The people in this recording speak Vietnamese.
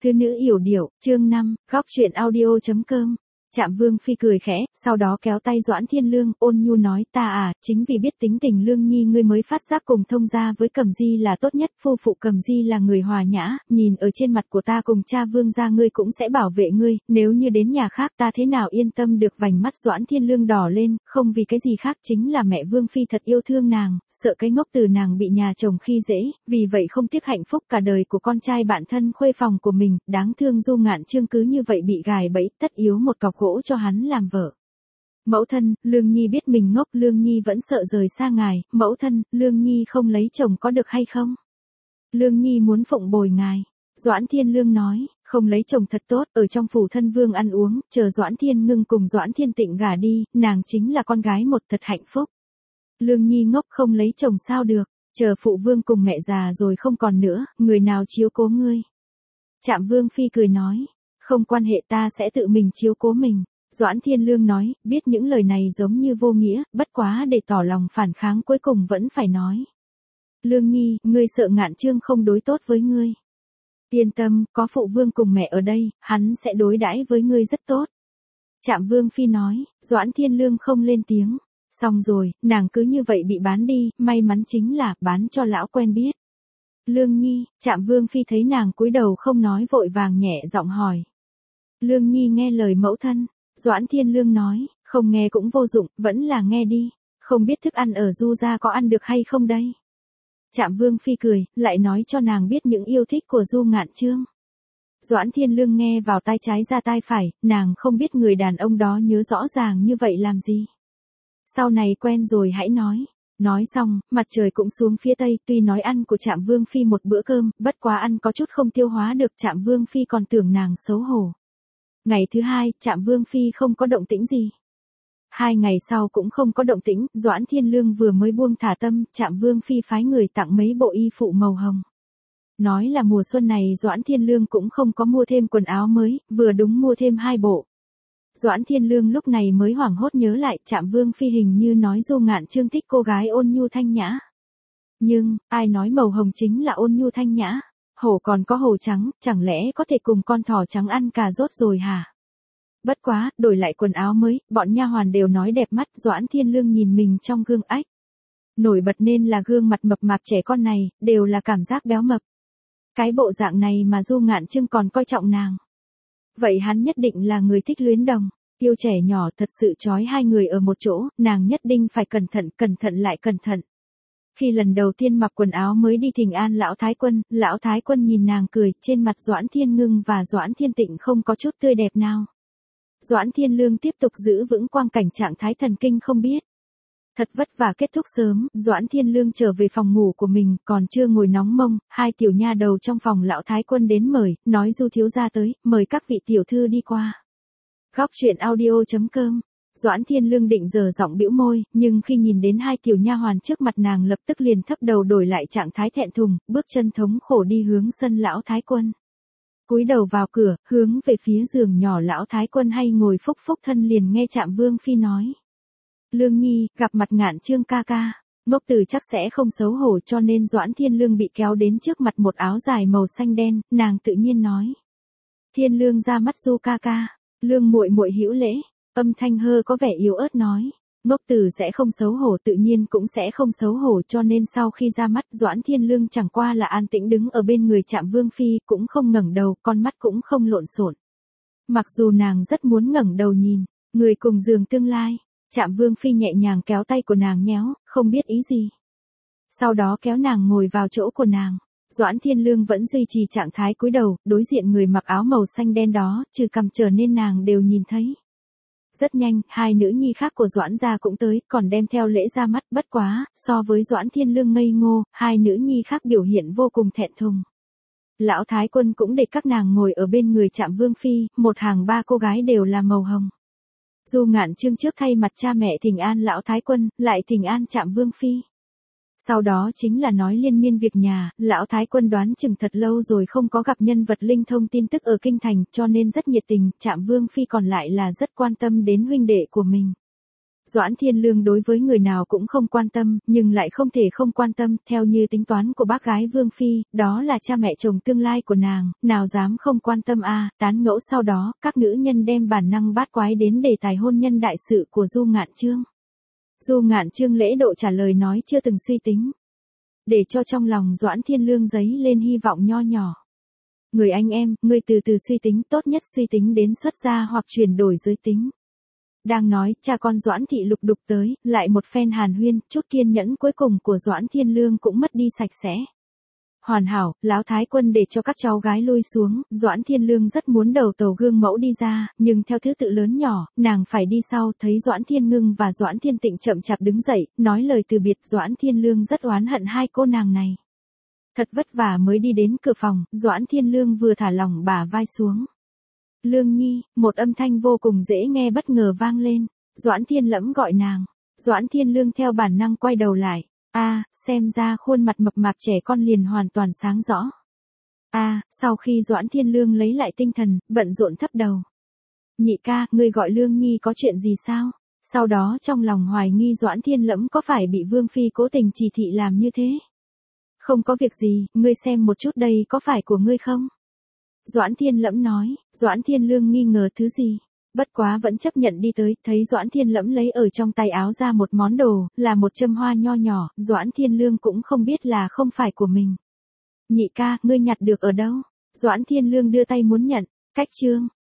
Thư nữ yểu điệu, chương 5, góc truyện audio.com. Trạm Vương Phi cười khẽ, sau đó kéo tay Doãn Thiên Lương, ôn nhu nói, ta à, chính vì biết tính tình Lương Nhi ngươi mới phát giác cùng thông gia với Cẩm Di là tốt nhất, phu phụ Cẩm Di là người hòa nhã, nhìn ở trên mặt của ta cùng cha Vương gia ngươi cũng sẽ bảo vệ ngươi, nếu như đến nhà khác ta thế nào yên tâm được. Vành mắt Doãn Thiên Lương đỏ lên, không vì cái gì khác chính là mẹ Vương Phi thật yêu thương nàng, sợ cái ngốc từ nàng bị nhà chồng khi dễ, vì vậy không tiếc hạnh phúc cả đời của con trai bạn thân khuê phòng của mình, đáng thương Du Ngạn Chương cứ như vậy bị gài bẫy, tất yếu một cọc gỗ cho hắn làm vợ. Mẫu thân, Lương Nhi biết mình ngốc, Lương Nhi vẫn sợ rời xa ngài, mẫu thân, Lương Nhi không lấy chồng có được hay không? Lương Nhi muốn phụng bồi ngài. Doãn Thiên Lương nói, không lấy chồng thật tốt, ở trong phủ thân vương ăn uống, chờ Doãn Thiên Ngưng cùng Doãn Thiên Tịnh gả đi, nàng chính là con gái một thật hạnh phúc. Lương Nhi ngốc không lấy chồng sao được, chờ phụ vương cùng mẹ già rồi không còn nữa, người nào chiếu cố ngươi? Trạm Vương Phi cười nói, không quan hệ, ta sẽ tự mình chiếu cố mình. Doãn Thiên Lương nói, biết những lời này giống như vô nghĩa, bất quá để tỏ lòng phản kháng cuối cùng vẫn phải nói. Lương Nhi, ngươi sợ Ngạn Chương không đối tốt với ngươi. Yên tâm, có phụ vương cùng mẹ ở đây, hắn sẽ đối đãi với ngươi rất tốt. Trạm Vương Phi nói, Doãn Thiên Lương không lên tiếng. Xong rồi, nàng cứ như vậy bị bán đi, may mắn chính là bán cho lão quen biết. Lương Nhi, Trạm Vương Phi thấy nàng cúi đầu không nói vội vàng nhẹ giọng hỏi. Lương Nhi nghe lời mẫu thân. Doãn Thiên Lương nói, không nghe cũng vô dụng, vẫn là nghe đi, không biết thức ăn ở Du gia có ăn được hay không đây? Trạm Vương Phi cười, lại nói cho nàng biết những yêu thích của Du Ngạn Chương. Doãn Thiên Lương nghe vào tai trái ra tai phải, nàng không biết người đàn ông đó nhớ rõ ràng như vậy làm gì. Sau này quen rồi hãy nói. Nói xong, mặt trời cũng xuống phía tây, tuy nói ăn của Trạm Vương Phi một bữa cơm, bất quá ăn có chút không tiêu hóa được, Trạm Vương Phi còn tưởng nàng xấu hổ. Ngày thứ hai, Trạm Vương Phi không có động tĩnh gì. 2 ngày sau cũng không có động tĩnh, Doãn Thiên Lương vừa mới buông thả tâm, Trạm Vương Phi phái người tặng mấy bộ y phụ màu hồng. Nói là mùa xuân này Doãn Thiên Lương cũng không có mua thêm quần áo mới, vừa đúng mua thêm 2 bộ. Doãn Thiên Lương lúc này mới hoảng hốt nhớ lại, Trạm Vương Phi hình như nói Du Ngạn Chương thích cô gái ôn nhu thanh nhã. Nhưng, ai nói màu hồng chính là ôn nhu thanh nhã? Hổ còn có hổ trắng, chẳng lẽ có thể cùng con thỏ trắng ăn cà rốt rồi hả? Bất quá, đổi lại quần áo mới, bọn nha hoàn đều nói đẹp mắt, Doãn Thiên Lương nhìn mình trong gương ách. Nổi bật nên là gương mặt mập mạp trẻ con này, đều là cảm giác béo mập. Cái bộ dạng này mà Du Ngạn Chương còn coi trọng nàng. Vậy hắn nhất định là người thích luyến đồng, yêu trẻ nhỏ, thật sự trói 2 người ở một chỗ, nàng nhất định phải cẩn thận lại cẩn thận. Khi lần đầu tiên mặc quần áo mới đi thỉnh an lão thái quân nhìn nàng cười, trên mặt Doãn Thiên Ngưng và Doãn Thiên Tịnh không có chút tươi đẹp nào. Doãn Thiên Lương tiếp tục giữ vững quang cảnh trạng thái thần kinh không biết. Thật vất vả kết thúc sớm, Doãn Thiên Lương trở về phòng ngủ của mình, còn chưa ngồi nóng mông, 2 tiểu nha đầu trong phòng lão thái quân đến mời, nói Du thiếu gia tới, mời các vị tiểu thư đi qua. Góc truyện audio.com. Doãn Thiên Lương định giờ giọng bĩu môi, nhưng khi nhìn đến 2 tiểu nha hoàn trước mặt nàng lập tức liền thấp đầu đổi lại trạng thái thẹn thùng, bước chân thống khổ đi hướng sân lão thái quân. Cúi đầu vào cửa, hướng về phía giường nhỏ lão thái quân hay ngồi phúc thân liền nghe Trạm Vương Phi nói. Lương Nhi, gặp mặt Ngạn Chương ca ca. Ngốc Tử chắc sẽ không xấu hổ cho nên Doãn Thiên Lương bị kéo đến trước mặt một áo dài màu xanh đen, nàng tự nhiên nói. Thiên Lương ra mắt Du ca ca. Lương muội muội hữu lễ. Âm thanh hơ có vẻ yếu ớt nói. Ngốc Tử sẽ không xấu hổ tự nhiên cũng sẽ không xấu hổ cho nên sau khi ra mắt Doãn Thiên Lương chẳng qua là an tĩnh đứng ở bên người Trạm Vương Phi cũng không ngẩng đầu, con mắt cũng không lộn xộn. Mặc dù nàng rất muốn ngẩng đầu nhìn, người cùng giường tương lai, Trạm Vương Phi nhẹ nhàng kéo tay của nàng nhéo, không biết ý gì. Sau đó kéo nàng ngồi vào chỗ của nàng. Doãn Thiên Lương vẫn duy trì trạng thái cúi đầu, đối diện người mặc áo màu xanh đen đó, trừ cằm trở nên nàng đều nhìn thấy. Rất nhanh, 2 nữ nhi khác của Doãn gia cũng tới, còn đem theo lễ ra mắt, bất quá, so với Doãn Thiên Lương ngây ngô, 2 nữ nhi khác biểu hiện vô cùng thẹn thùng. Lão thái quân cũng để các nàng ngồi ở bên người Trạm Vương Phi, một hàng 3 cô gái đều là màu hồng. Du Ngạn Chương trước thay mặt cha mẹ thỉnh an lão thái quân, lại thỉnh an Trạm Vương Phi. Sau đó chính là nói liên miên việc nhà, lão thái quân đoán chừng thật lâu rồi không có gặp nhân vật linh thông tin tức ở kinh thành, cho nên rất nhiệt tình, Trạm Vương Phi còn lại là rất quan tâm đến huynh đệ của mình. Doãn Thiên Lương đối với người nào cũng không quan tâm, nhưng lại không thể không quan tâm, theo như tính toán của bác gái Vương Phi, đó là cha mẹ chồng tương lai của nàng, nào dám không quan tâm tán ngẫu sau đó, các nữ nhân đem bản năng bát quái đến đề tài hôn nhân đại sự của Du Ngạn Chương. Du Ngạn Chương lễ độ trả lời nói chưa từng suy tính. Để cho trong lòng Doãn Thiên Lương dấy lên hy vọng nho nhỏ. Người anh em, ngươi từ từ suy tính, tốt nhất suy tính đến xuất gia hoặc chuyển đổi giới tính. Đang nói, cha con Doãn Thị Lục đục tới, lại một phen hàn huyên, chút kiên nhẫn cuối cùng của Doãn Thiên Lương cũng mất đi sạch sẽ. Hoàn hảo, Lão Thái Quân để cho các cháu gái lui xuống, Doãn Thiên Lương rất muốn đầu tàu gương mẫu đi ra, nhưng theo thứ tự lớn nhỏ, nàng phải đi sau, thấy Doãn Thiên Ngưng và Doãn Thiên Tịnh chậm chạp đứng dậy, nói lời từ biệt. Doãn Thiên Lương rất oán hận hai cô nàng này. Thật vất vả mới đi đến cửa phòng, Doãn Thiên Lương vừa thả lỏng bả vai xuống. Lương Nhi, một âm thanh vô cùng dễ nghe bất ngờ vang lên. Doãn Thiên Lẫm gọi nàng. Doãn Thiên Lương theo bản năng quay đầu lại. Xem ra khuôn mặt mập mạp trẻ con liền hoàn toàn sáng rõ. Sau khi Doãn Thiên Lương lấy lại tinh thần, bận rộn thấp đầu. Nhị ca, ngươi gọi Lương Nhi có chuyện gì sao? Sau đó trong lòng hoài nghi Doãn Thiên Lẫm có phải bị Vương Phi cố tình chỉ thị làm như thế. Không có việc gì, ngươi xem một chút đây có phải của ngươi không? Doãn Thiên Lẫm nói. Doãn Thiên Lương nghi ngờ thứ gì, bất quá vẫn chấp nhận đi tới, thấy Doãn Thiên Lẫm lấy ở trong tay áo ra một món đồ, là một châm hoa nho nhỏ, Doãn Thiên Lương cũng không biết là không phải của mình. Nhị ca, ngươi nhặt được ở đâu? Doãn Thiên Lương đưa tay muốn nhận. Cách chương.